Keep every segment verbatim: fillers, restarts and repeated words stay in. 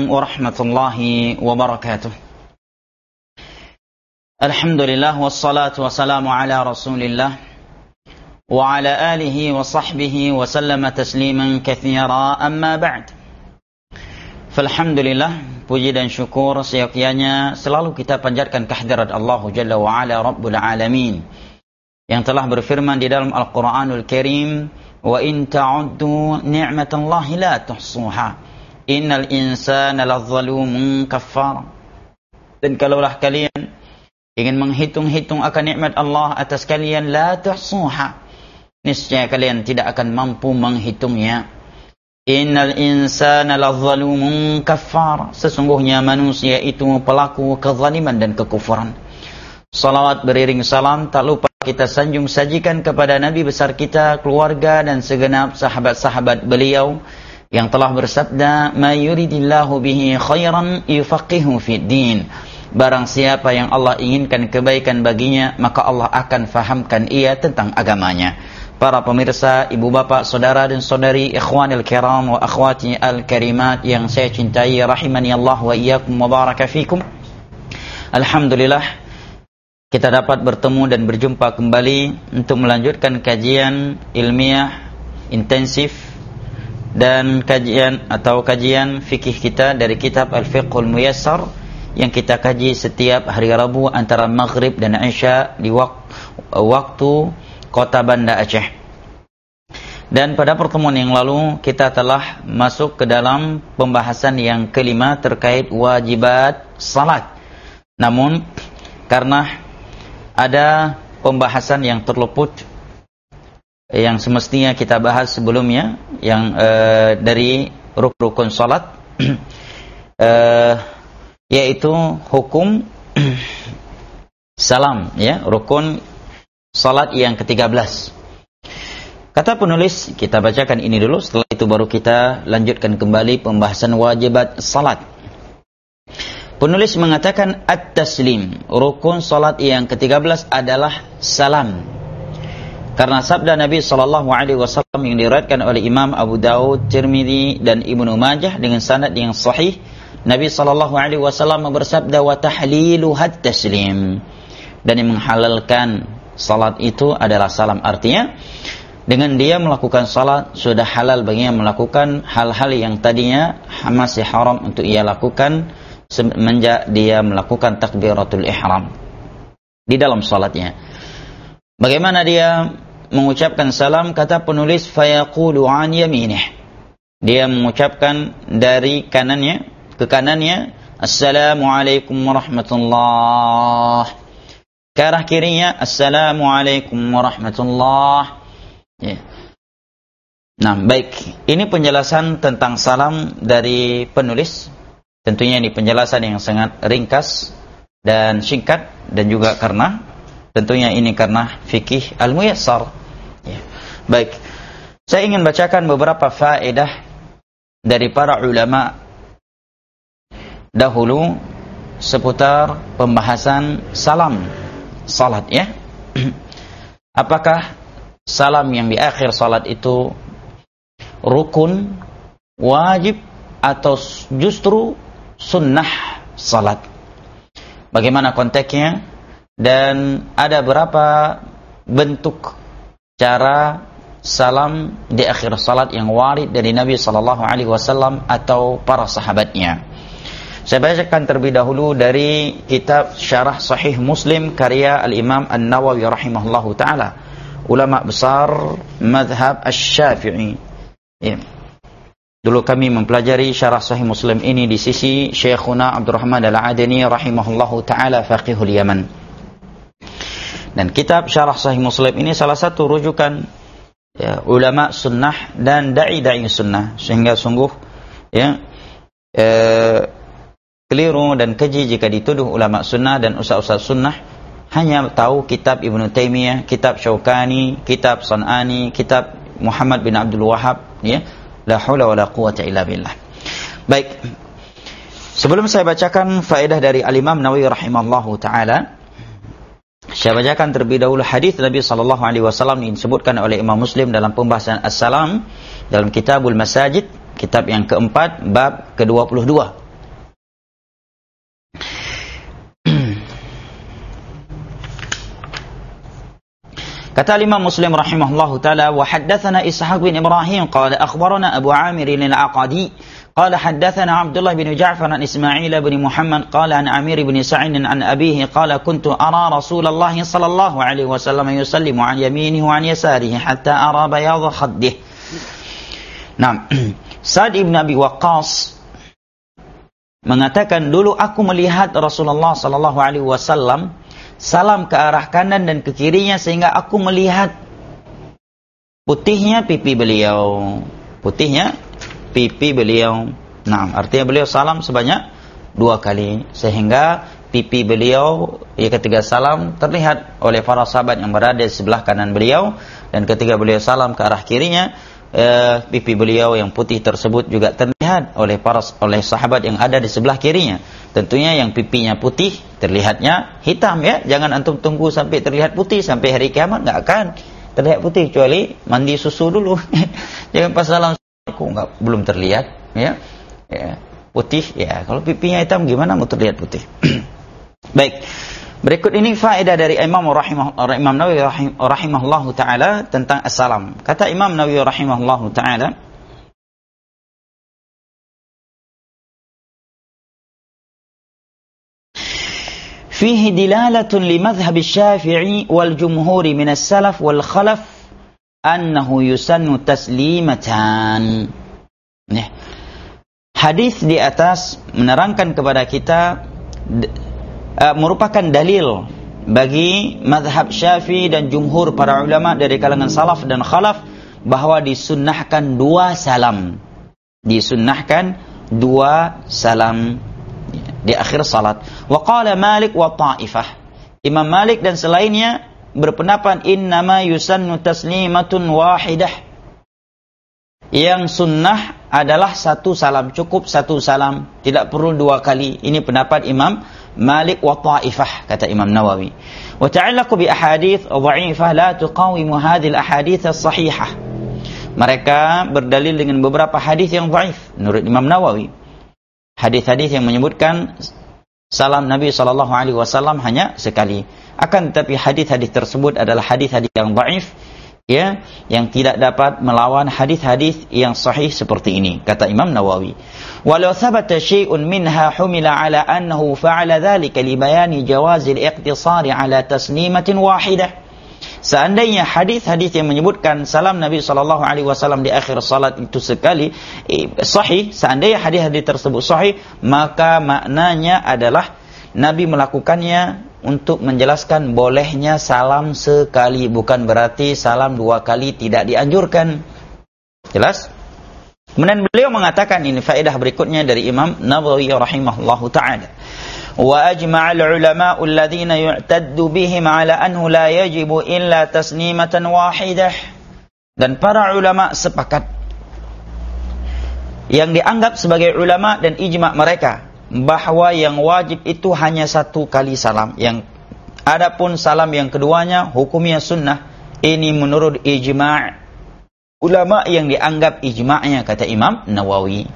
warahmatullahi wabarakatuh. Alhamdulillah wassalatu wassalamu ala Rasulillah wa ala alihi wa sahbihi wa sallama tasliman katsira, amma ba'd. Falhamdulillah, puji dan syukur seyogyanya selalu kita panjatkan kehadirat Allah Jalla wa Ala Rabbul Alamin yang telah berfirman di dalam Al-Quranul Karim, wa in ta'uddu ni'matallahi la tuhsuha innal insana lazzalumun kaffar. Dan kalaulah kalian ingin menghitung-hitung akan nikmat Allah atas kalian, la tuhsuha, niscaya kalian tidak akan mampu menghitungnya. Innal insana lazzalumun kaffar, sesungguhnya manusia itu pelaku kezaliman dan kekufuran. Salawat beriring salam tak lupa kita sanjung sajikan kepada Nabi besar kita, keluarga dan segenap sahabat-sahabat beliau yang telah bersabda, ma yuridillahu bihi khairan yufaqihu fid din. Barang siapa yang Allah inginkan kebaikan baginya, maka Allah akan fahamkan ia tentang agamanya. Para pemirsa, ibu bapak, saudara dan saudari, ikhwanil kiram wa akhwati al-karimat yang saya cintai, rahimani Allah wa iyyakum wa baraka fikum. Alhamdulillah, kita dapat bertemu dan berjumpa kembali untuk melanjutkan kajian ilmiah intensif dan kajian atau kajian fikih kita dari kitab Al-Fiqhul Muyassar yang kita kaji setiap hari Rabu antara Maghrib dan Isya di wak- waktu kota Banda Aceh. Dan pada pertemuan yang lalu kita telah masuk ke dalam pembahasan yang kelima terkait wajibat salat. Namun karena ada pembahasan yang terluput yang semestinya kita bahas sebelumnya, yang uh, dari rukun salat, uh, yaitu hukum salam, ya, rukun salat yang ketiga belas. Kata penulis, kita bacakan ini dulu, setelah itu baru kita lanjutkan kembali pembahasan wajibat salat. Penulis mengatakan at-taslim, rukun salat yang ketiga belas adalah salam. Karena sabda Nabi sallallahu alaihi wasallam yang diriwayatkan oleh Imam Abu Daud, Tirmidzi dan Ibnu Majah dengan sanad yang sahih, Nabi sallallahu alaihi wasallam bersabda, wa tahliluhat taslim, dan yang menghalalkan salat itu adalah salam. Artinya dengan dia melakukan salat sudah halal baginya melakukan hal-hal yang tadinya masih haram untuk ia lakukan semenjak dia melakukan takbiratul ihram di dalam salatnya. Bagaimana dia mengucapkan salam? Kata penulis, fayaqulu an yaminih, dia mengucapkan dari kanannya ke kanannya, assalamualaikum warahmatullah. Ke arah kirinya, assalamualaikum warahmatullah. Ya. Nah, baik, ini penjelasan tentang salam dari penulis. Tentunya ini penjelasan yang sangat ringkas dan singkat, dan juga karena tentunya ini karena fikih al-muyassar. Ya. Baik, saya ingin bacakan beberapa faedah dari para ulama dahulu seputar pembahasan salam salat, ya. Apakah salam yang di akhir salat itu rukun, wajib, atau justru sunnah salat? Bagaimana konteksnya? Dan ada berapa bentuk cara salam di akhir salat yang warid dari Nabi sallallahu alaihi wasallam atau para sahabatnya. Saya bacakan terlebih dahulu dari kitab Syarah Sahih Muslim karya Al-Imam An-Nawawi rahimahullahu taala, ulama besar mazhab Asy-Syafi'i. Ya. Dulu kami mempelajari Syarah Sahih Muslim ini di sisi Syekhuna Abdurrahman Al-Adani rahimahullahu taala faqihul Yaman. Dan kitab Syarah Sahih Muslim ini salah satu rujukan, ya, ulama sunnah dan dai-dai sunnah, sehingga sungguh, ya, eh, keliru dan keji jika dituduh ulama sunnah dan ustaz-ustaz sunnah hanya tahu kitab Ibnu Taimiyah, kitab Syaukani, kitab San'ani, kitab Muhammad bin Abdul Wahhab, ya. La haula wala quwwata illa billah. Baik. Sebelum saya bacakan faedah dari Al-Imam Nawawi rahimahullahu taala, saya bacakan terlebih dahulu hadis Nabi sallallahu alaihi wasallam yang disebutkan oleh Imam Muslim dalam pembahasan as-salam dalam Kitabul Masajid, kitab yang keempat, bab ke dua puluh dua. Kata Imam Muslim rahimahullahu taala, wa haddatsana Ishaq bin Ibrahim qala akhbarana Abu Amir al-Aqadi qala haddatsana Abdullah bin Ja'far an Ismail bin Muhammad qala an Amir bin Sa'id an abihi qala kuntu ara Rasulullah sallallahu alaihi wasallam yusallimu an yaminihi wa an yasarihi hatta ara bayad khaddih. Nah, Sa'd bin Abi Waqqas mengatakan, dulu aku melihat Rasulullah sallallahu alaihi wasallam salam ke arah kanan dan ke kirinya sehingga aku melihat putihnya pipi beliau. Putihnya pipi beliau. Nah, artinya beliau salam sebanyak dua kali sehingga pipi beliau ya ketika salam terlihat oleh para sahabat yang berada di sebelah kanan beliau, dan ketika beliau salam ke arah kirinya eh, pipi beliau yang putih tersebut juga terlihat oleh para oleh sahabat yang ada di sebelah kirinya. Tentunya yang pipinya putih terlihatnya hitam ya. Jangan antum tunggu sampai terlihat putih sampai hari kiamat, enggak akan terlihat putih kecuali mandi susu dulu. Jangan pas salam aku enggak belum terlihat ya. Ya, putih ya. Kalau pipinya hitam gimana mau terlihat putih? Baik. Berikut ini faedah dari Imam rahimah Imam Nawawi rahim, rahimahullahu taala tentang as-salam. Kata Imam Nawawi rahimahullahu taala, فيه دلالة لمذهب الشافعي والجمهور من السلف والخلف أنه يسن تسليمتان. Nih, hadis di atas menerangkan kepada kita uh, merupakan dalil bagi mazhab Syafi'i dan jumhur para ulama dari kalangan salaf dan khalaf bahwa disunnahkan dua salam. Disunnahkan dua salam di akhir salat. Wa qala Malik wa ta'ifah. Imam Malik dan selainnya berpendapat innama yusannu taslimatun wahidah. Yang sunnah adalah satu salam, cukup satu salam, tidak perlu dua kali. Ini pendapat Imam Malik wa ta'ifah, kata Imam Nawawi. Wa ta'allaqu bi ahadits dha'ifah la tuqawimu hadhihi al-ahadits as-sahihah. Mereka berdalil dengan beberapa hadis yang dhaif menurut Imam Nawawi. Hadis-hadis yang menyebutkan salam Nabi sallallahu alaihi wasallam hanya sekali. Akan tetapi hadis-hadis tersebut adalah hadis-hadis yang dhaif ya, yang tidak dapat melawan hadis-hadis yang sahih seperti ini, kata Imam Nawawi. Walau thabata syai'un minha humila ala annahu fa'ala dhalika li bayani jawazil iqtisari ala taslimatin wahidah. Seandainya hadis-hadis yang menyebutkan salam Nabi sallallahu alaihi wasallam di akhir salat itu sekali eh, sahih, seandainya hadis-hadis tersebut sahih, maka maknanya adalah Nabi melakukannya untuk menjelaskan bolehnya salam sekali, bukan berarti salam dua kali tidak dianjurkan. Jelas? Kemudian beliau mengatakan ini faedah berikutnya dari Imam Nawawi rahimahullahu taala. وأجمع العلماء الذين يعتد بهم على أنه لا يجب إلا تسليمة واحدة. Dan para ulama sepakat, yang dianggap sebagai ulama dan ijma' mereka, bahwa yang wajib itu hanya satu kali salam. Yang adapun salam yang keduanya hukumnya sunnah. Ini menurut ijma' ulama yang dianggap ijma'nya, kata Imam Nawawi.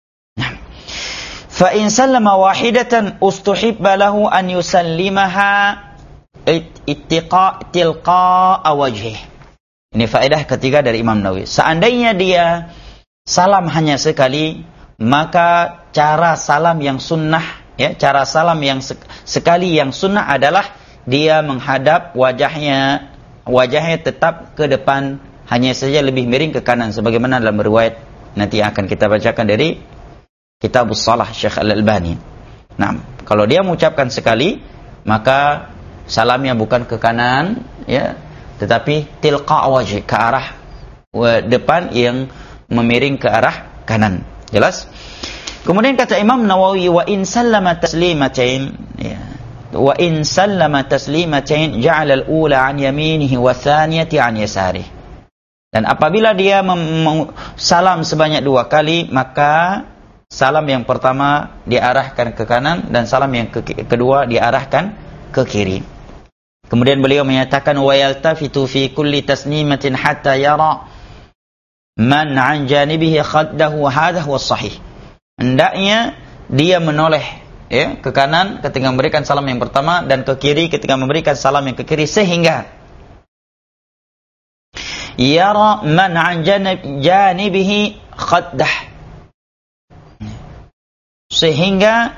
Fa in sallama wahidatan ustuhibba lahu an yusallimaha ittiqa tilqa wajhih. Ini faedah ketiga dari Imam Nawawi. Seandainya dia salam hanya sekali, maka cara salam yang sunnah ya, cara salam yang sekali yang sunnah adalah dia menghadap wajahnya, wajahnya tetap ke depan, hanya saja lebih miring ke kanan sebagaimana dalam riwayat nanti akan kita bacakan dari Kitabus Shalah Syekh Al-Albani. Nah, kalau dia mengucapkan sekali, maka salamnya bukan ke kanan, ya, tetapi tilqa wajh, ke arah depan yang memiring ke arah kanan. Jelas? Kemudian kata Imam Nawawi, wa in sallama taslimatain, ya, wa in sallama taslimatain ja'ala al-ula an yaminihi wa thaniyati an yasarihi. Dan apabila dia mem- salam sebanyak dua kali, maka salam yang pertama diarahkan ke kanan dan salam yang ke- kedua diarahkan ke kiri. Kemudian beliau menyatakan wa yaltafitu fi kulli taslimatin hatta yara man an janibihi khaddahu hadha huwa sahih. Hendaknya dia menoleh ya ke kanan ketika memberikan salam yang pertama dan ke kiri ketika memberikan salam yang ke kiri, sehingga yara man an janibihi khaddah, sehingga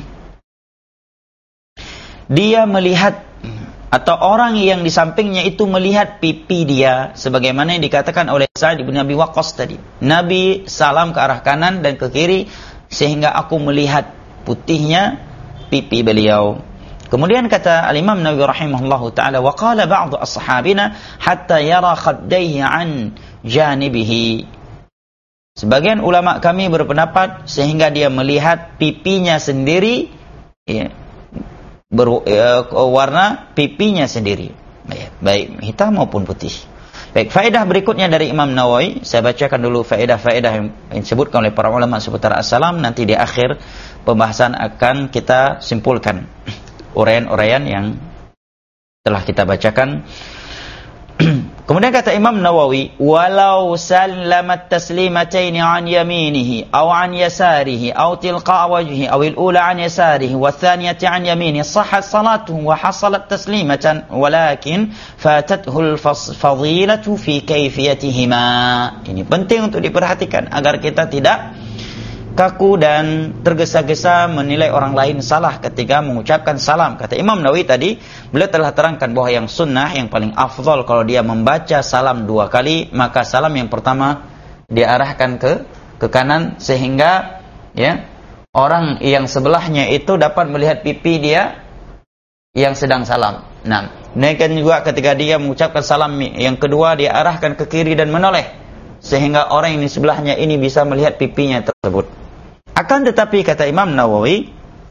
dia melihat atau orang yang di sampingnya itu melihat pipi dia, sebagaimana yang dikatakan oleh Sa'ad bin Abi Waqqas tadi. Nabi salam ke arah kanan dan ke kiri, sehingga aku melihat putihnya pipi beliau. Kemudian kata Al-Imam Nawawi rahimahullahu ta'ala, wa qala ba'du ashabina hatta yara khaddaihi an janibihi. Sebagian ulama kami berpendapat sehingga dia melihat pipinya sendiri, ya, ber, ya, warna pipinya sendiri, baik, baik hitam maupun putih. Baik, faedah berikutnya dari Imam Nawawi, saya bacakan dulu faedah-faedah yang disebutkan oleh para ulama seputar as-salam. Nanti di akhir pembahasan akan kita simpulkan uraian-uraian yang telah kita bacakan. Kemudian kata Imam Nawawi, walau sallamat taslimataini an yaminihi aw an yasarihi aw tilqa wajhihi aw al-ula an yasarihi wa thaniyati an yaminihi sahhat salatuhu wa hasalat taslimatan, walakin fatathu al-fadilatu fi kayfiyatihima. Ini penting untuk diperhatikan agar kita tidak kaku dan tergesa-gesa menilai orang lain salah ketika mengucapkan salam. Kata Imam Nawawi tadi, beliau telah terangkan bahwa yang sunnah, yang paling afdal kalau dia membaca salam dua kali, maka salam yang pertama diarahkan ke ke kanan, sehingga ya orang yang sebelahnya itu dapat melihat pipi dia yang sedang salam. Nah, demikian juga ketika dia mengucapkan salam yang kedua, dia arahkan ke kiri dan menoleh, sehingga orang yang di sebelahnya ini bisa melihat pipinya tersebut. Akan tetapi kata Imam Nawawi,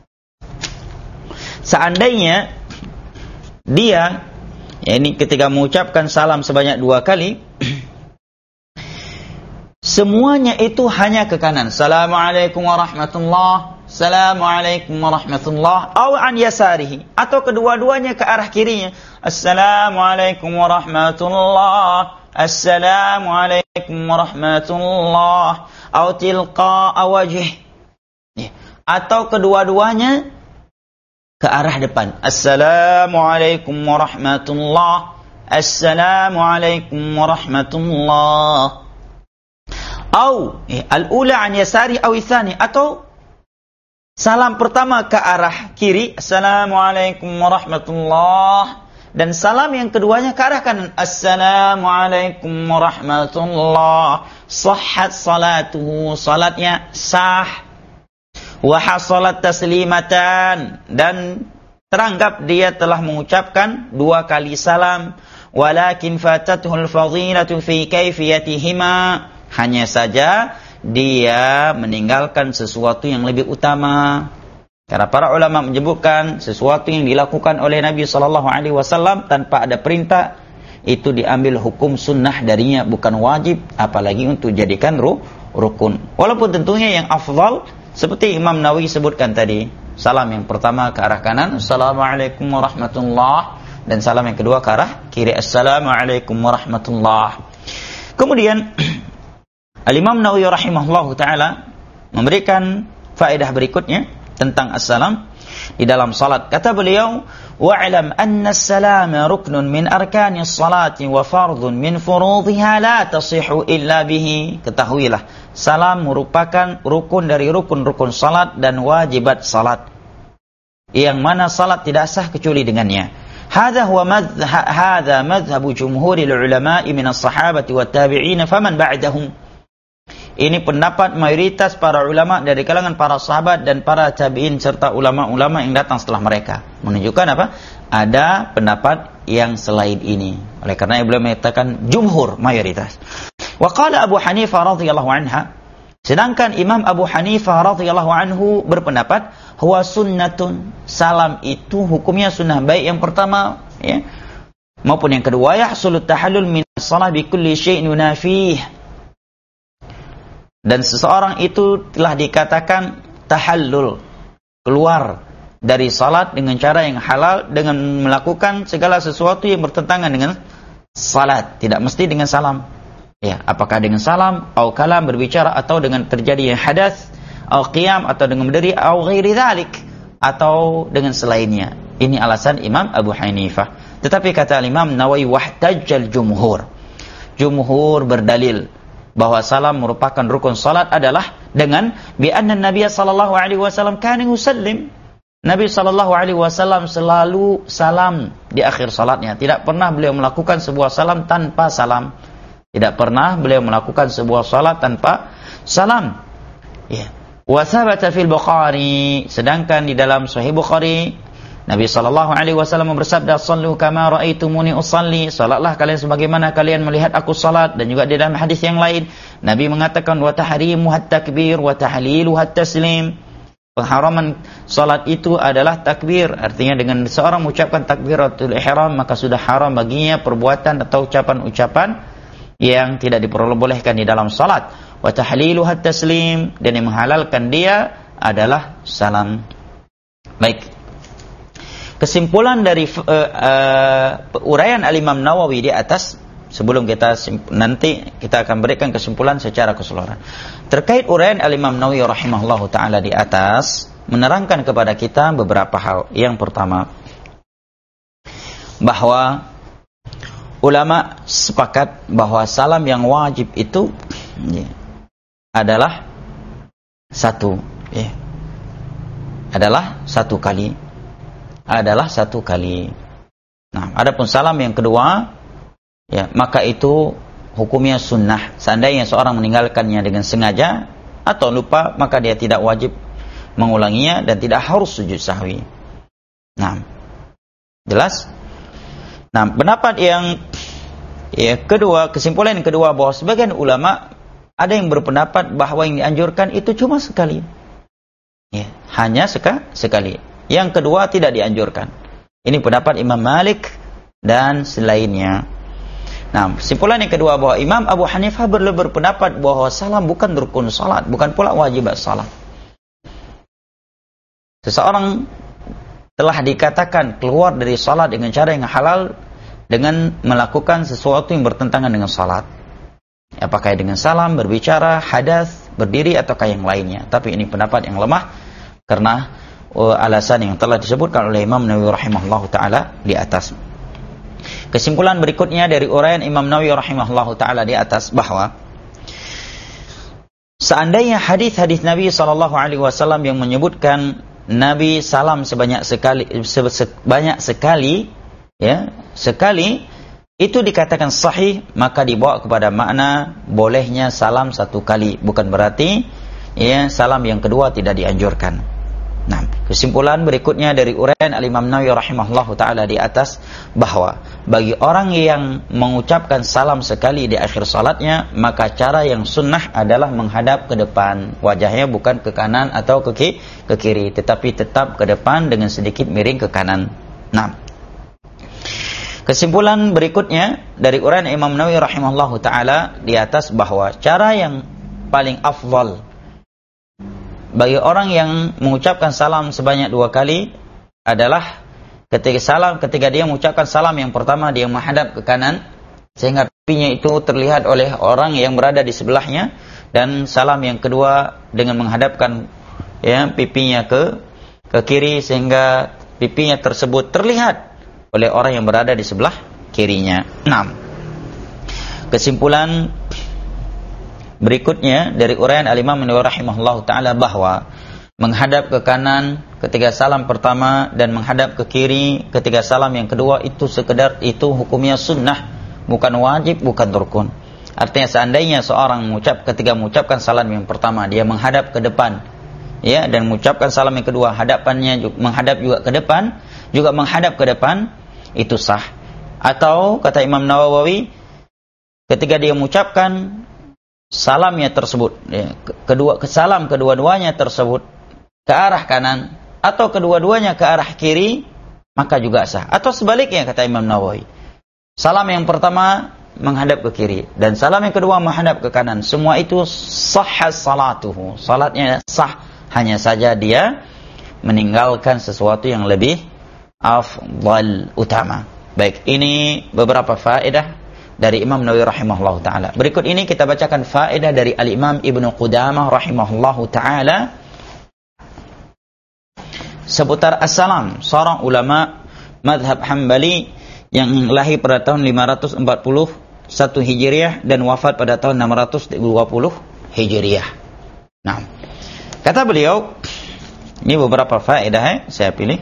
seandainya dia, ya ini ketika mengucapkan salam sebanyak dua kali, semuanya itu hanya ke kanan, Assalamualaikum warahmatullah, Assalamualaikum warahmatullah, atau an yasarihi, atau kedua-duanya ke arah kirinya, Assalamualaikum warahmatullah, Assalamualaikum warahmatullah, atau tilqa wajh, atau kedua-duanya ke arah depan, Assalamualaikum warahmatullah, Assalamualaikum warahmatullah, atau al-ula an yasari aw tsani, atau salam pertama ke arah kiri, Assalamualaikum warahmatullah, dan salam yang keduanya ke arah kanan, Assalamualaikum warahmatullah, sahhat salatuhu, salatnya sah, wa hasalat taslimatan, dan teranggap dia telah mengucapkan dua kali salam, walakin fatathul fadilatu fi kayfiyatihima, hanya saja dia meninggalkan sesuatu yang lebih utama. Karena para ulama menyebutkan sesuatu yang dilakukan oleh Nabi sallallahu alaihi wasallam tanpa ada perintah, itu diambil hukum sunnah darinya, bukan wajib, apalagi untuk jadikan rukun. Walaupun tentunya yang afdal seperti Imam Nawawi sebutkan tadi, salam yang pertama ke arah kanan, Assalamualaikum warahmatullah, dan salam yang kedua ke arah kiri, Assalamualaikum warahmatullah. Kemudian Al-Imam Nawawi rahimahullahu ta'ala memberikan faedah berikutnya tentang as-salam di dalam salat. Kata beliau, wa'lam anna as-salama ruknun min arkanis salati wa fardun min furudhiha la tasihu illa bihi. Ketahuilah, salam merupakan rukun dari rukun-rukun salat dan wajibat salat, yang mana salat tidak sah kecuali dengannya. Hadha huwa madhhab hadha madhhabu jumhuril ulama'i min as-sahabati wat tabi'in faman ba'dahum. Ini pendapat mayoritas para ulama dari kalangan para sahabat dan para tabi'in serta ulama-ulama yang datang setelah mereka. Menunjukkan apa? Ada pendapat yang selain ini. Oleh karena beliau mengatakan jumhur, mayoritas. Wa qala Abu Hanifah radhiyallahu anha, sedangkan Imam Abu Hanifah radhiyallahu anhu berpendapat huwa sunnatun, salam itu hukumnya sunnah, baik yang pertama ya maupun yang kedua. Yahsulut tahallul min as-salah bi kulli syai'in yunafih, dan seseorang itu telah dikatakan tahallul, keluar dari salat dengan cara yang halal, dengan melakukan segala sesuatu yang bertentangan dengan salat, tidak mesti dengan salam. Ya, apakah dengan salam, atau kalam berbicara, atau dengan terjadi yang hadas, atau qiyam, atau dengan berdiri, atau ghairi dzalik, atau dengan selainnya. Ini alasan Imam Abu Hanifah. Tetapi kata Imam Nawawi, wahtajjal jumhur, jumhur berdalil bahwa salam merupakan rukun salat adalah dengan bi anna Nabi sallallahu alaihi wasallam kana yusallim. Nabi sallallahu alaihi wasallam selalu salam di akhir salatnya. Tidak pernah beliau melakukan sebuah salam tanpa salam. Tidak pernah beliau melakukan sebuah salat tanpa salam. Ya. Wa thabata fil Bukhari, sedangkan di dalam Sahih Bukhari Nabi sallallahu alaihi wasallam bersabda, "Shallu kama raaitumuni usalli." Salatlah kalian sebagaimana kalian melihat aku salat. Dan juga di dalam hadis yang lain Nabi mengatakan, "Wa tahrimu at-takbir wa tahlilu at-taslim." Pengharaman salat itu adalah takbir, artinya dengan seorang mengucapkan takbiratul ihram maka sudah haram baginya perbuatan atau ucapan-ucapan yang tidak diperbolehkan di dalam salat. Wa tahlilu at-taslim, dan yang menghalalkan dia adalah salam. Baik. Kesimpulan dari uh, uh, uraian Al-Imam Nawawi di atas, sebelum kita nanti kita akan berikan kesimpulan secara keseluruhan. Terkait uraian Al-Imam Nawawi rahimahullahu taala di atas, menerangkan kepada kita beberapa hal. Yang pertama, bahwa ulama sepakat bahwa salam yang wajib itu ya, adalah satu, ya, adalah satu kali. adalah satu kali. Nah, adapun salam yang kedua, ya, maka itu hukumnya sunnah. Seandainya seorang meninggalkannya dengan sengaja atau lupa, maka dia tidak wajib mengulanginya dan tidak harus sujud sahwi. Nah, jelas? Nah, pendapat yang ya, kedua, kesimpulan yang kedua, bahwa sebagian ulama ada yang berpendapat bahwa yang dianjurkan itu cuma sekali. Ya, hanya seka, sekali. Yang kedua tidak dianjurkan. Ini pendapat Imam Malik dan selainnya. Nah, kesimpulan yang kedua, bahwa Imam Abu Hanifah berpendapat bahwa salam bukan rukun salat, bukan pula wajibat salat. Seseorang telah dikatakan keluar dari salat dengan cara yang halal dengan melakukan sesuatu yang bertentangan dengan salat. Apakah dengan salam, berbicara, hadas, berdiri, ataukah yang lainnya. Tapi ini pendapat yang lemah karena uh, alasan yang telah disebutkan oleh Imam Nawawi rahimahullahu taala di atas. Kesimpulan berikutnya dari uraian Imam Nawawi rahimahullahu taala di atas, bahwa seandainya hadis-hadis Nabi sallallahu alaihi wasallam yang menyebutkan Nabi salam sebanyak sekali sebanyak sekali ya, sekali itu dikatakan sahih, maka dibawa kepada makna bolehnya salam satu kali, bukan berarti ya salam yang kedua tidak dianjurkan. Nah, kesimpulan berikutnya dari uraian Al-Imam Nawawi rahimahullahu taala di atas, bahwa bagi orang yang mengucapkan salam sekali di akhir salatnya, maka cara yang sunnah adalah menghadap ke depan, wajahnya bukan ke kanan atau ke, ke kiri, tetapi tetap ke depan dengan sedikit miring ke kanan. Nah, kesimpulan berikutnya dari uraian Imam Nawawi rahimahullahu taala di atas, bahwa cara yang paling afdal bagi orang yang mengucapkan salam sebanyak dua kali adalah ketika salam, ketika dia mengucapkan salam yang pertama, dia menghadap ke kanan sehingga pipinya itu terlihat oleh orang yang berada di sebelahnya, dan salam yang kedua dengan menghadapkan ya pipinya ke ke kiri sehingga pipinya tersebut terlihat oleh orang yang berada di sebelah kirinya. enam. Kesimpulan berikutnya dari uraian Al-Imam Nawawi rahimahullahu taala, bahwa menghadap ke kanan ketika salam pertama dan menghadap ke kiri ketika salam yang kedua itu sekedar itu hukumnya sunnah, bukan wajib, bukan rukun. Artinya seandainya seorang mengucap ketika mengucapkan salam yang pertama dia menghadap ke depan ya, dan mengucapkan salam yang kedua hadapannya menghadap juga ke depan, juga menghadap ke depan, itu sah. Atau kata Imam Nawawi, ketika dia mengucapkan salamnya tersebut ya, kedua salam kedua-duanya tersebut ke arah kanan atau kedua-duanya ke arah kiri, maka juga sah. Atau sebaliknya kata Imam Nawawi, salam yang pertama menghadap ke kiri dan salam yang kedua menghadap ke kanan, semua itu sahha salatuhu, salatnya sah, hanya saja dia meninggalkan sesuatu yang lebih afdal, utama. Baik, ini beberapa faedah dari Imam Nawawi rahimahullahu taala. Berikut ini kita bacakan faedah dari Al-Imam Ibnu Qudamah rahimahullahu taala seputar as-salam, seorang ulama mazhab Hambali yang lahir pada tahun lima ratus empat puluh satu Hijriah dan wafat pada tahun enam ratus dua puluh Hijriah. Nah, kata beliau, ini beberapa faedah eh, saya pilih.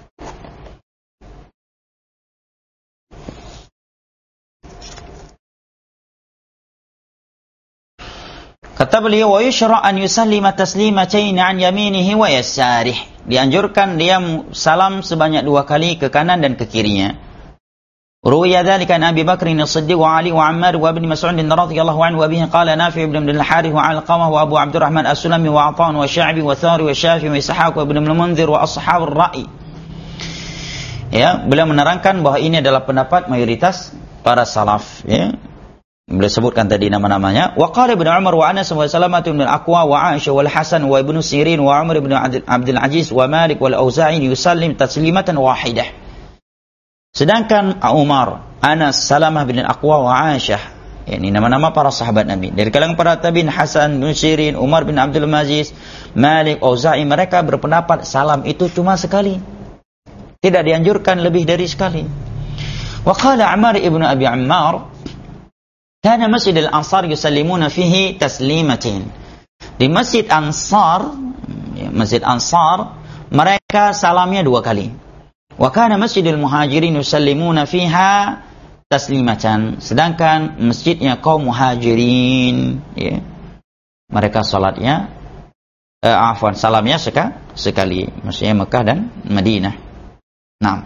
Kata beliau, wa yushra' an yusallima taslimatayn an yaminihi wa yasarihi. Dianjurkan dia salam sebanyak dua kali ke kanan dan ke kirinya. Ruwiya dzalika an Abi Bakr as-Siddiq wa Ali wa Ammar wa Ibn Mas'ud radhiyallahu anhu wa bihi qala Nafi' ibn Abdul Harith wa Alqamah wa Abu Abdurrahman as-Sulami wa Athan wa Sya'bi wa Thawri wa Syafi'i wa Ishaq wa Ibn al-Munzir wa ashab ar-ra'i. Ya, beliau menerangkan bahwa ini adalah pendapat mayoritas para salaf, ya. Beliau sebutkan tadi nama-namanya. Wa qala Ibnu Umar wa Anas wa Salamah bin Al-Aqwa wa Aisyah wal Hasan wa Ibnu Sirin wa Umar bin Abdul Aziz wa Malik wal Auza'i yusallim taslimatan wahidah. Sedangkan Umar, Anas, Salamah bin Al-Aqwa wa Aisyah, ini nama-nama para sahabat Nabi. Dari kalangan para tabi'in, Hasan bin Sirin, Umar bin Abdul Aziz, Malik, Auza'i, mereka berpendapat salam itu cuma sekali. Tidak dianjurkan lebih dari sekali. Wa qala Ammar ibnu Abi Ammar, kana Masjid Al-Ansar yusallimuna fihi taslimatin. Di Masjid Ansar, Masjid Ansar, mereka salamnya dua kali. Wa kana Masjidul Muhajirin yusallimuna fiha taslimatan. Sedangkan masjidnya kaum Muhajirin, ya, mereka salatnya eh, afwan, salamnya seka, sekali. Maksudnya Mekah dan Madinah. Nah,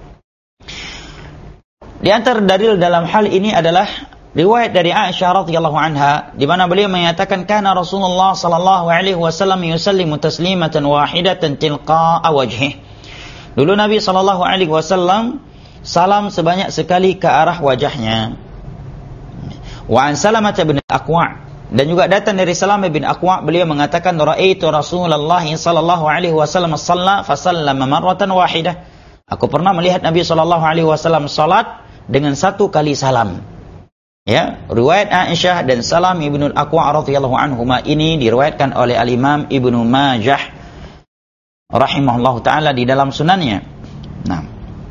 di antara dalil dalam hal ini adalah riwayat dari Aisyah radhiyallahu anha, di mana beliau menyatakan kana Rasulullah sallallahu alaihi wasallam yusallimu taslimatan wahidatan tilqa'a wajhihi. Dulu Nabi sallallahu alaihi wasallam salam sebanyak sekali ke arah wajahnya. Wa an Salamah bin Aqwa', dan juga datang dari Salamah bin Aqwa', beliau mengatakan raaitu Rasulullah sallallahu alaihi wasallam shalla fa sallama marratan wahidah. Aku pernah melihat Nabi sallallahu alaihi wasallam salat dengan satu kali salam. Ya, riwayat Aisyah dan Salam ibnu Al-Aqwa' radhiyallahu anhuma ini diriwayatkan oleh Al-Imam Ibnu Majah rahimahullahu taala di dalam sunannya. Nah,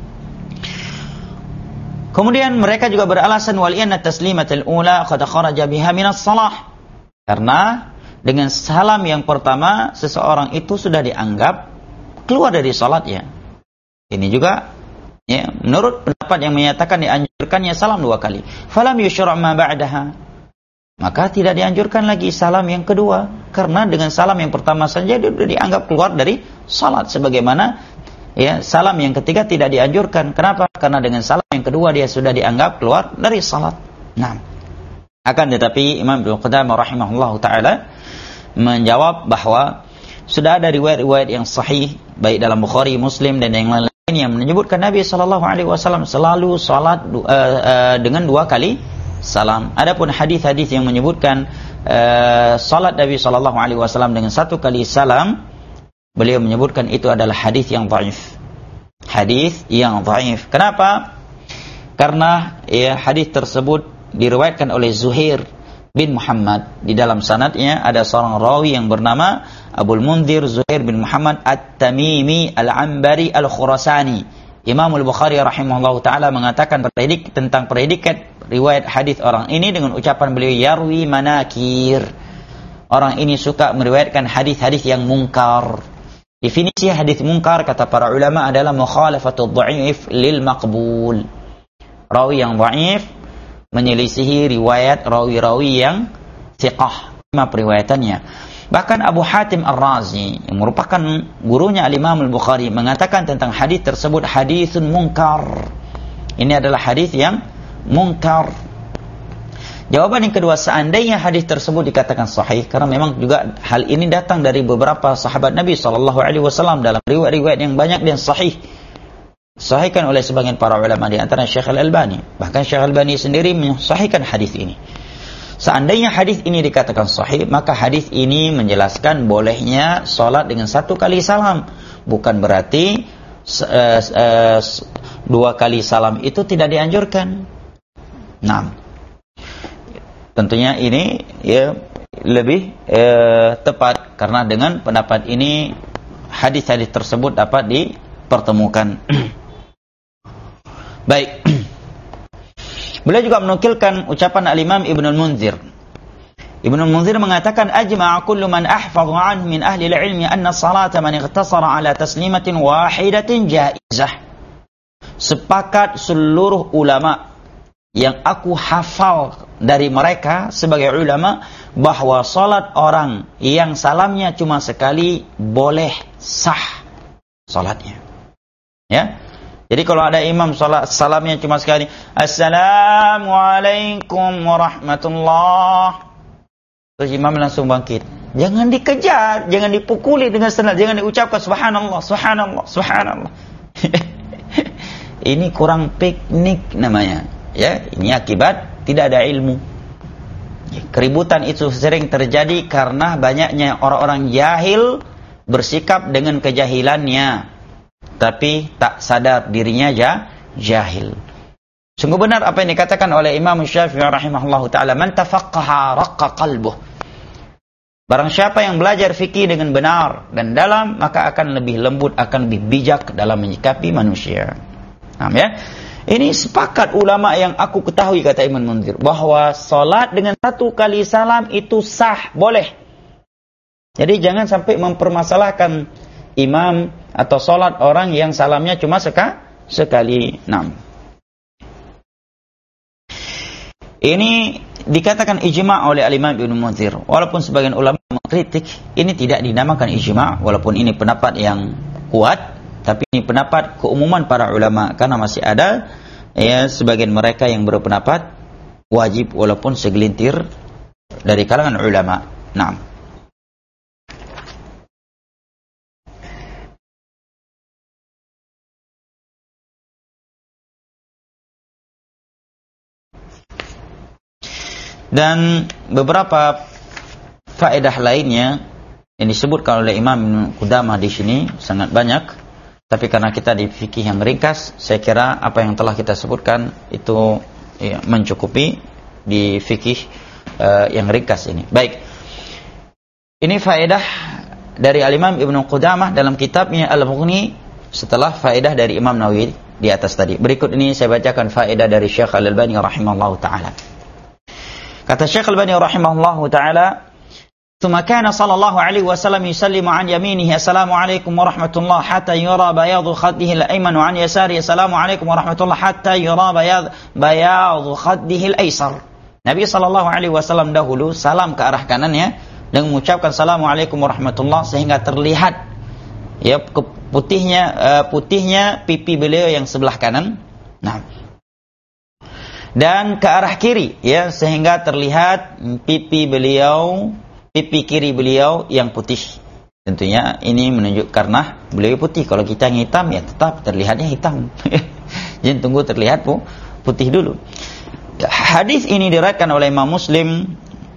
kemudian mereka juga beralasan wal inna taslimatul ula qad kharaja biha min as-shalah. Karena dengan salam yang pertama seseorang itu sudah dianggap keluar dari salatnya. Ini juga, ya, menurut pendapat yang menyatakan dianjurkannya salam dua kali. Falam yushra' ma ba'daha. Maka tidak dianjurkan lagi salam yang kedua, karena dengan salam yang pertama saja dia sudah dianggap keluar dari salat. Sebagaimana, ya, salam yang ketiga tidak dianjurkan. Kenapa? Karena dengan salam yang kedua dia sudah dianggap keluar dari salat. Nah, akan tetapi Imam Ibnu Qudamah rahimahullahu taala menjawab bahwa sudah ada riwayat-riwayat yang sahih baik dalam Bukhari, Muslim dan yang lain yang menyebutkan Nabi sallallahu alaihi wasallam selalu salat uh, uh, dengan dua kali salam. Adapun hadis-hadis yang menyebutkan uh, salat Nabi sallallahu alaihi wasallam dengan satu kali salam, beliau menyebutkan itu adalah hadis yang dhaif. Hadis yang dhaif. Kenapa? Karena, ya, hadis tersebut diriwayatkan oleh Zuhair bin Muhammad. Di dalam sanadnya ada seorang rawi yang bernama Abul Munzir Zuhair bin Muhammad At-Tamimi Al-Ambari Al-Khurasani. Imam Al-Bukhari rahimahullahu taala mengatakan predik tentang predikat riwayat hadis orang ini dengan ucapan beliau yarwi manakir. Orang ini suka meriwayatkan hadis-hadis yang mungkar. Definisi hadis mungkar kata para ulama adalah mukhalafatul dhaif lil maqbul. Rawi yang dhaif menyelisihi riwayat rawi-rawi yang thiqah periwayatannya. Bahkan Abu Hatim Ar-Razi yang merupakan gurunya Al-Imam Al-Bukhari mengatakan tentang hadis tersebut hadisun munkar. Ini adalah hadis yang munkar. Jawaban yang kedua, seandainya hadis tersebut dikatakan sahih, karena memang juga hal ini datang dari beberapa sahabat Nabi sallallahu alaihi wasallam dalam riwayat-riwayat yang banyak dan sahih. Sahihkan oleh sebagian para ulama di antara Syekh Al-Albani. Bahkan Syekh Al-Albani sendiri mensahihkan hadis ini. Seandainya hadis ini dikatakan sahih, maka hadis ini menjelaskan bolehnya salat dengan satu kali salam. Bukan berarti uh, uh, dua kali salam itu tidak dianjurkan. Nah, tentunya ini, ya, lebih uh, tepat karena dengan pendapat ini hadis-hadis tersebut dapat dipertemukan. Baik. Beliau juga menukilkan ucapan al-Imam Ibnul Munzir. Ibnul Munzir mengatakan, ajma'a kullu man ahfadhu anhu min ahli al-ilmi anna salata man ikhtasara ala taslimatin wahidatin jaizah. Sepakat seluruh ulama yang aku hafal dari mereka sebagai ulama bahwa salat orang yang salamnya cuma sekali boleh sah salatnya. Ya. Jadi kalau ada imam salat salamnya cuma sekali, Assalamualaikum warahmatullah, terus imam langsung bangkit, jangan dikejar, jangan dipukuli dengan senang, jangan diucapkan subhanallah, subhanallah, subhanallah. Ini kurang piknik namanya. Ya, ini akibat tidak ada ilmu. Keributan itu sering terjadi karena banyaknya orang-orang jahil bersikap dengan kejahilannya, tapi tak sadar dirinya jah, jahil. Sungguh benar apa yang dikatakan oleh Imam Syafi'i rahimahullahu ta'ala, man tafaqqaha raqqa qalbuh. Barang siapa yang belajar fikih dengan benar dan dalam, maka akan lebih lembut, akan lebih bijak dalam menyikapi manusia. Nah, ya. Ini sepakat ulama yang aku ketahui, kata Ibnu Munzir, bahwa salat dengan satu kali salam itu sah, boleh. Jadi jangan sampai mempermasalahkan imam atau salat orang yang salamnya cuma seka, sekali. Nah, ini dikatakan ijma' oleh al-Imam Ibnu Munzir. Walaupun sebagian ulama mengkritik, ini tidak dinamakan ijma', walaupun ini pendapat yang kuat, tapi ini pendapat keumuman para ulama, karena masih ada ya sebagian mereka yang berpendapat wajib walaupun segelintir dari kalangan ulama. Nah, dan beberapa faedah lainnya yang disebutkan oleh Imam Qudamah di sini sangat banyak. Tapi karena kita di fikih yang ringkas, saya kira apa yang telah kita sebutkan itu ya, mencukupi di fikih uh, yang ringkas ini. Baik. Ini faedah dari Al-Imam Ibnu Qudamah dalam kitabnya Al-Mughni setelah faedah dari Imam Nawawi di atas tadi. Berikut ini saya bacakan faedah dari Syekh Al-Albani rahimahullahu taala. Kata Syekh Al-Albani rahimahullahu taala, ثم كان صلى الله عليه وسلم يسلم عن يمينه السلام عليكم ورحمة الله حتى يرى بياض خده الأيمن وعن يساره السلام عليكم ورحمة الله حتى يرى بياض بياض خده الأيسر. Nabi sallallahu alaihi wasallam dahulu salam ke arah kanannya dan mengucapkan Assalamualaikum warahmatullah sehingga terlihat ya putihnya uh, putihnya pipi beliau yang sebelah kanan. Nah, dan ke arah kiri ya sehingga terlihat pipi beliau pipi kiri beliau yang putih. Tentunya ini menunjuk karena beliau putih. Kalau kita yang hitam ya tetap terlihatnya hitam. Jadi tunggu terlihat putih dulu. Hadis ini diriwayatkan oleh Imam Muslim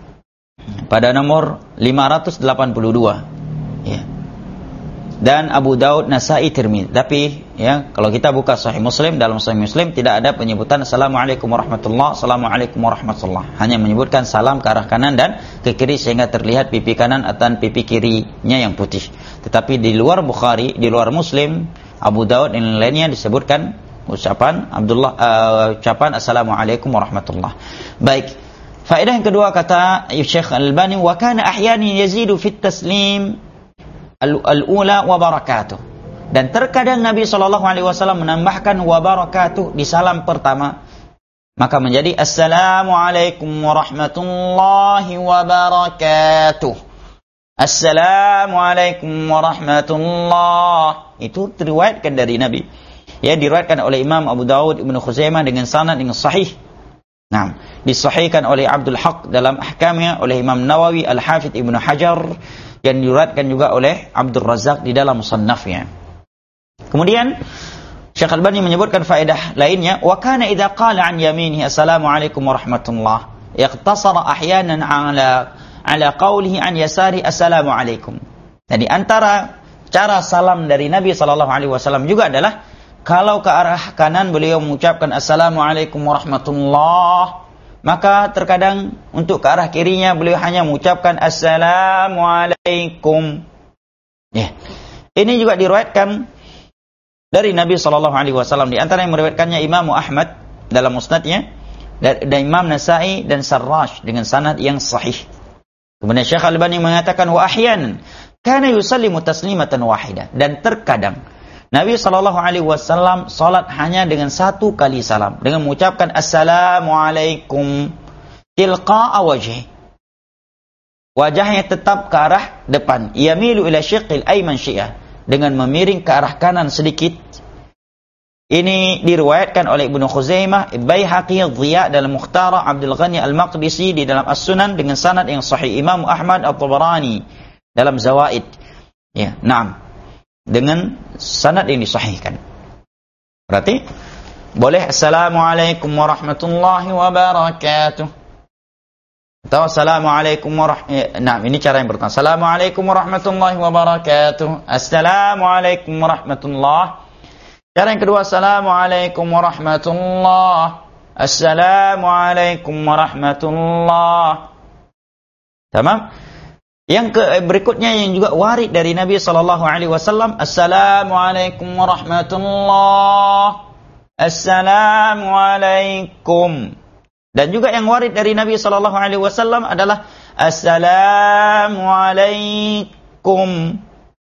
pada nomor lima ratus delapan puluh dua. Ya. Dan Abu Daud, Nasa'i, Tirmidzi. Tapi ya, kalau kita buka Sahih Muslim, dalam Sahih Muslim tidak ada penyebutan Assalamualaikum warahmatullah, Assalamualaikum warahmatullah. Hanya menyebutkan salam ke arah kanan dan ke kiri sehingga terlihat pipi kanan atau pipi kirinya yang putih. Tetapi di luar Bukhari, di luar Muslim, Abu Daud dan lainnya disebutkan ucapan Abdullah uh, ucapan Assalamualaikum warahmatullah. Baik. Faedah yang kedua kata Syekh Al-Albani, wa kana ahyani yazidu fit taslim al-ula wa barakatuh. Dan terkadang Nabi sallallahu alaihi wasallam menambahkan wa barakatuh di salam pertama. Maka menjadi Assalamualaikum warahmatullahi wabarakatuh. Assalamualaikum warahmatullah. Itu diriwayatkan dari Nabi. Ya, diriwayatkan oleh Imam Abu Daud, Ibnu Khuzaimah dengan sanad yang sahih. Nah, disahihkan oleh Abdul Haq dalam ahkamnya, oleh Imam Nawawi, Al-Hafidh Ibnu Hajar, dan diriwayatkan juga oleh Abdul Razak di dalam musannafnya. Kemudian Syekh Al-Albani menyebutkan faedah lainnya, wa kana idza qala an yaminihi assalamualaikum warahmatullah iqtasara ahyanan ala ala qawlihi an yasari assalamualaikum. Jadi antara cara salam dari Nabi sallallahu alaihi wasallam juga adalah kalau ke arah kanan beliau mengucapkan assalamualaikum warahmatullah, maka terkadang untuk ke arah kirinya beliau hanya mengucapkan Assalamualaikum. Ya. Ini juga diriwayatkan dari Nabi sallallahu alaihi wasallam. Di antara yang meriwayatkannya Imam Ahmad dalam musnadnya dan, dan Imam Nasa'i dan Sarraj dengan sanad yang sahih. Kemudian Syekh Al-Albani mengatakan wa ahyanan kana yusallimu taslimatan wahidah, dan terkadang Nabi sallallahu alaihi wasallam salat hanya dengan satu kali salam, dengan mengucapkan assalamualaikum tilqa'a wajhi. Wajahnya tetap ke arah depan, yamilu ila syiqqil ayman syi'ah, dengan memiring ke arah kanan sedikit. Ini diriwayatkan oleh Ibnu Khuzaimah, Baihaqi, Dhiya dalam Mukhtara, Abdul Ghani Al-Maqdisi di dalam As-Sunan dengan sanad yang sahih, Imam Ahmad At-Tabarani dalam Zawaid. Ya, na'am. Dengan sanad yang disahihkan. Berarti boleh assalamualaikum warahmatullahi wabarakatuh. Atau assalamualaikum warahmatullahi. Nah, ini cara yang pertama. Assalamualaikum warahmatullahi wabarakatuh. Assalamualaikum warahmatullahi. Cara yang kedua, assalamualaikum warahmatullah. Assalamualaikum warahmatullah. Tamam? Yang ke berikutnya yang juga warid dari Nabi sallallahu alaihi wasallam, assalamualaikum warahmatullah. Assalamualaikum. Dan juga yang warid dari Nabi sallallahu alaihi wasallam adalah assalamualaikum.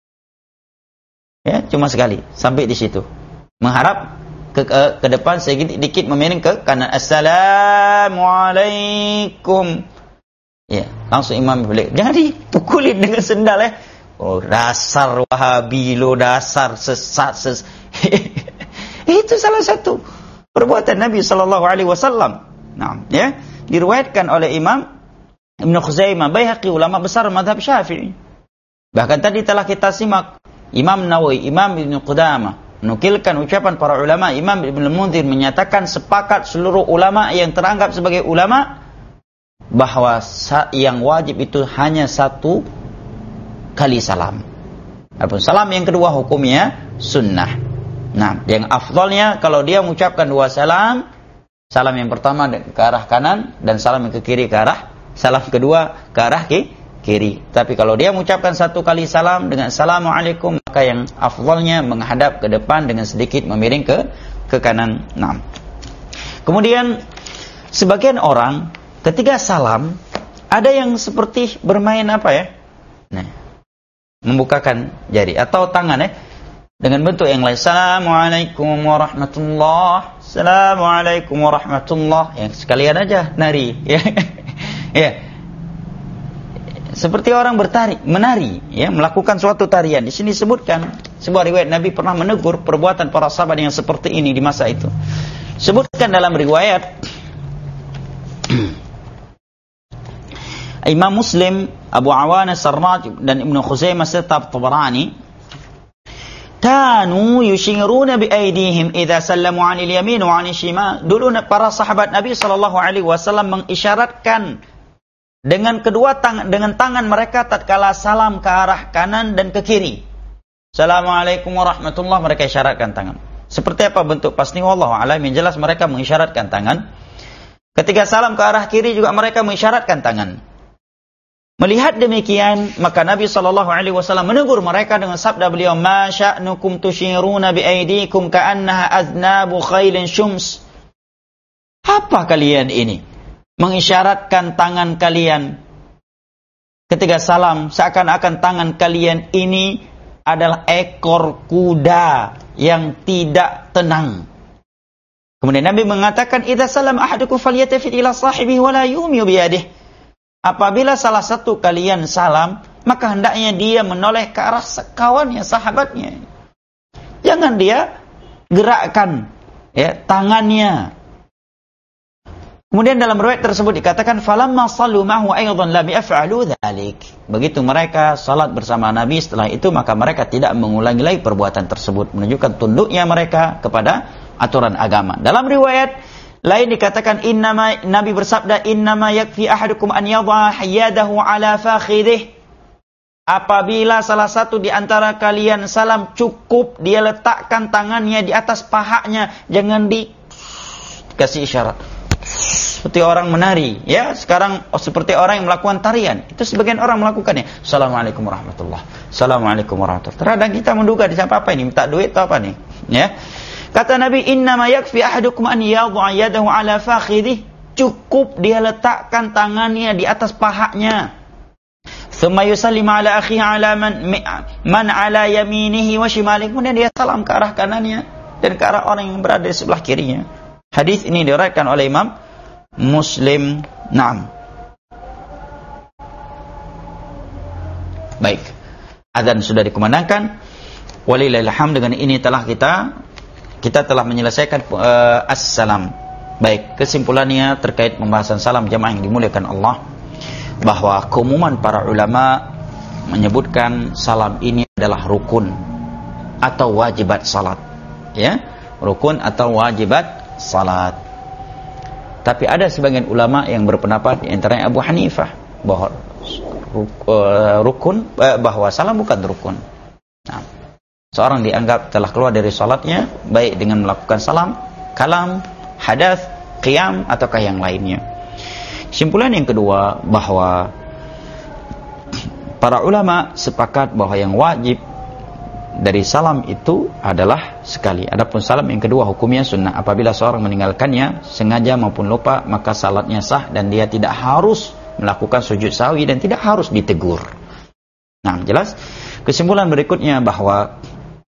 Ya, cuma sekali sampai di situ. Mengharap ke, ke, ke depan sedikit memiring ke kanan. Assalamualaikum. Ya, langsung imam balik. Jangan dipukulin dengan sendal ya. Oh, dasar Wahabi lo, dasar sesat ses. Itu salah satu perbuatan Nabi sallallahu alaihi wasallam. Nah, ya, diriwayatkan oleh Imam Ibnu Khuzaimah, Baihaqi, ulama besar mazhab Syafi'i. Bahkan tadi telah kita simak Imam Nawawi, Imam Ibnu Qudamah menukilkan ucapan para ulama. Imam Ibnu Munzir menyatakan sepakat seluruh ulama yang teranggap sebagai ulama bahwa yang wajib itu hanya satu kali salam. Adapun salam yang kedua hukumnya sunnah. Nah, yang afdalnya kalau dia mengucapkan dua salam, salam yang pertama ke arah kanan dan salam yang ke kiri ke arah, salam kedua ke arah ke kiri. Tapi kalau dia mengucapkan satu kali salam dengan assalamualaikum, maka yang afdalnya menghadap ke depan dengan sedikit memiring ke ke kanan. Nah, kemudian sebagian orang ketika salam ada yang seperti bermain apa ya? Nah, membukakan jari atau tangan ya dengan bentuk yang lain. Assalamualaikum warahmatullah. Assalamualaikum warahmatullah. Yang sekalian aja nari ya. Ya. Seperti orang bertari, menari, ya, melakukan suatu tarian. Di sini disebutkan sebuah riwayat Nabi pernah menegur perbuatan para sahabat yang seperti ini di masa itu. Sebutkan dalam riwayat Imam Muslim, Abu Awana, Sarraj dan Ibnu Khuzaimah serta Tabarani, kanu yushiruna bi aydihim idza sallamu 'anil yamin wa 'anil shimal. Dulu para sahabat Nabi sallallahu alaihi wasallam mengisyaratkan dengan kedua tangan, dengan tangan mereka tatkala salam ke arah kanan dan ke kiri. Assalamualaikum warahmatullah, mereka isyaratkan tangan. Seperti apa bentuk pasti wallahu a'lam, yang jelas mereka mengisyaratkan tangan. Ketika salam ke arah kiri juga mereka mengisyaratkan tangan. Melihat demikian, maka Nabi sallallahu alaihi wasallam menegur mereka dengan sabda beliau, "Ma sya'nukum tushiruna bi aydikum ka'annaha aznabu khailin syums." Apa kalian ini? Mengisyaratkan tangan kalian ketika salam seakan-akan tangan kalian ini adalah ekor kuda yang tidak tenang. Kemudian Nabi mengatakan, "Idza salam ahadukum falyatafit ila sahibihi wa la yu'mi bi yadihi." Apabila salah satu kalian salam, maka hendaknya dia menoleh ke arah sekawannya, sahabatnya. Jangan dia gerakkan ya tangannya. Kemudian dalam riwayat tersebut dikatakan, falamma sallu ma'hu aidan lam yaf'alu dzalik. Begitu mereka salat bersama Nabi setelah itu, maka mereka tidak mengulangi lagi perbuatan tersebut, menunjukkan tunduknya mereka kepada aturan agama. Dalam riwayat lain dikatakan, innama, Nabi bersabda, innama yakfi ahadukum an yadha yadahu ala fakhidih. Apabila salah satu di antara kalian salam, cukup dia letakkan tangannya di atas pahanya, jangan dikasih isyarat seperti orang menari, ya. Sekarang oh, seperti orang yang melakukan tarian. Itu sebagian orang melakukannya. Assalamualaikum warahmatullah. Assalamualaikum warahmatullah. Terkadang kita menduga di siapa apa ini? Minta duit atau apa nih? Ya. Kata Nabi, innama yakfi ahadukum an yadha yadahu ala fakhidih. cukup dia letakkan tangannya di atas pahanya. Thumma yusallimu ala akhihi ala man, man ala yaminihi wa shimalihi. Kemudian dia salam ke arah kanannya dan ke arah orang yang berada di sebelah kirinya. Hadis ini diriwayatkan oleh Imam Muslim. Naam. Baik. Azan sudah dikumandangkan. Walillahilhamd, dengan ini telah kita kita telah menyelesaikan uh, as-salam. Baik, kesimpulannya terkait pembahasan salam jamaah yang dimuliakan Allah, bahwa keumuman para ulama menyebutkan salam ini adalah rukun atau wajibat salat, ya, rukun atau wajibat salat. Tapi ada sebagian ulama yang berpendapat, di antaranya Abu Hanifah, bahwa rukun, bahwa salam bukan rukun. Nah, seorang dianggap telah keluar dari salatnya baik dengan melakukan salam, kalam, hadas, qiyam ataukah yang lainnya. Kesimpulan yang kedua, bahwa para ulama sepakat bahwa yang wajib dari salam itu adalah sekali. Adapun salam yang kedua hukumnya sunnah. Apabila seorang meninggalkannya sengaja maupun lupa, maka salatnya sah dan dia tidak harus melakukan sujud sahwi dan tidak harus ditegur. Nah, jelas. Kesimpulan berikutnya bahwa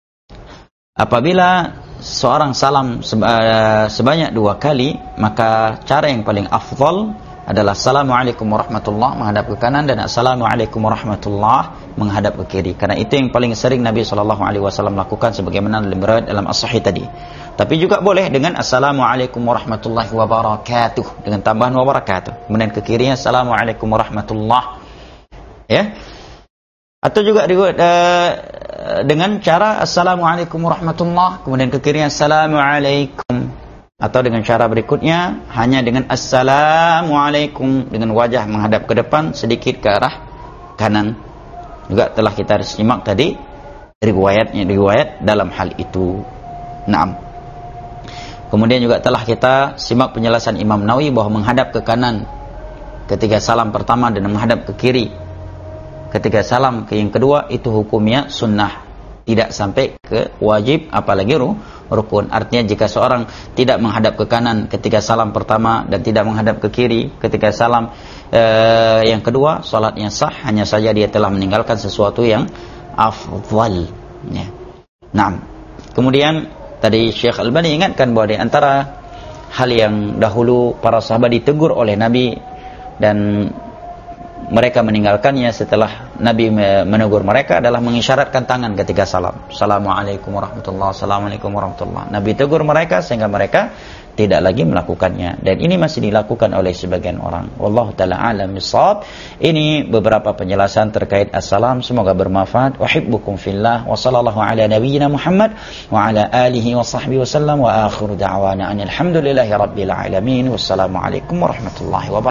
apabila seorang salam sebanyak dua kali, maka cara yang paling afdal adalah Assalamualaikum warahmatullah menghadap ke kanan dan Assalamualaikum warahmatullah menghadap ke kiri. Karena itu yang paling sering Nabi shallallahu alaihi wasallam lakukan sebagaimana diriwayatkan dalam as-sahih tadi. Tapi juga boleh dengan Assalamualaikum warahmatullahi wabarakatuh dengan tambahan wabarakatuh. Kemudian ke kirinya Assalamualaikum warahmatullah. Ya. Atau juga uh, dengan cara Assalamualaikum warahmatullah kemudian ke kirinya Assalamualaikum. Atau dengan cara berikutnya hanya dengan Assalamualaikum dengan wajah menghadap ke depan sedikit ke arah kanan. Juga telah kita simak tadi riwayatnya riwayat dalam hal itu. Naam. Kemudian juga telah kita simak penjelasan Imam Nawawi bahwa menghadap ke kanan ketika salam pertama dan menghadap ke kiri ketika salam ke yang kedua itu hukumnya sunnah, tidak sampai ke wajib apalagi rukun. Artinya jika seorang tidak menghadap ke kanan ketika salam pertama dan tidak menghadap ke kiri ketika salam eh, yang kedua, salatnya sah, hanya saja dia telah meninggalkan sesuatu yang afdal, ya. Nah, kemudian tadi Syekh Albani ingatkan bahwa di antara hal yang dahulu para sahabat ditegur oleh Nabi dan mereka meninggalkannya setelah Nabi menegur mereka adalah mengisyaratkan tangan ketika salam. Assalamualaikum warahmatullahi wabarakatuh. Assalamualaikum warahmatullahi wabarakatuh. Nabi tegur mereka sehingga mereka tidak lagi melakukannya. Dan ini masih dilakukan oleh sebagian orang. Wallahu ta'ala a'lam bishawab. Ini beberapa penjelasan terkait assalam. Semoga bermanfaat. Uhibbukum fillah. Wa sallallahu ala nabiyyina Muhammad wa ala alihi wa sahbihi wasallam wa akhiru da'wana alhamdulillahi rabbil alamin. Wassalamualaikum warahmatullahi wabarakatuh.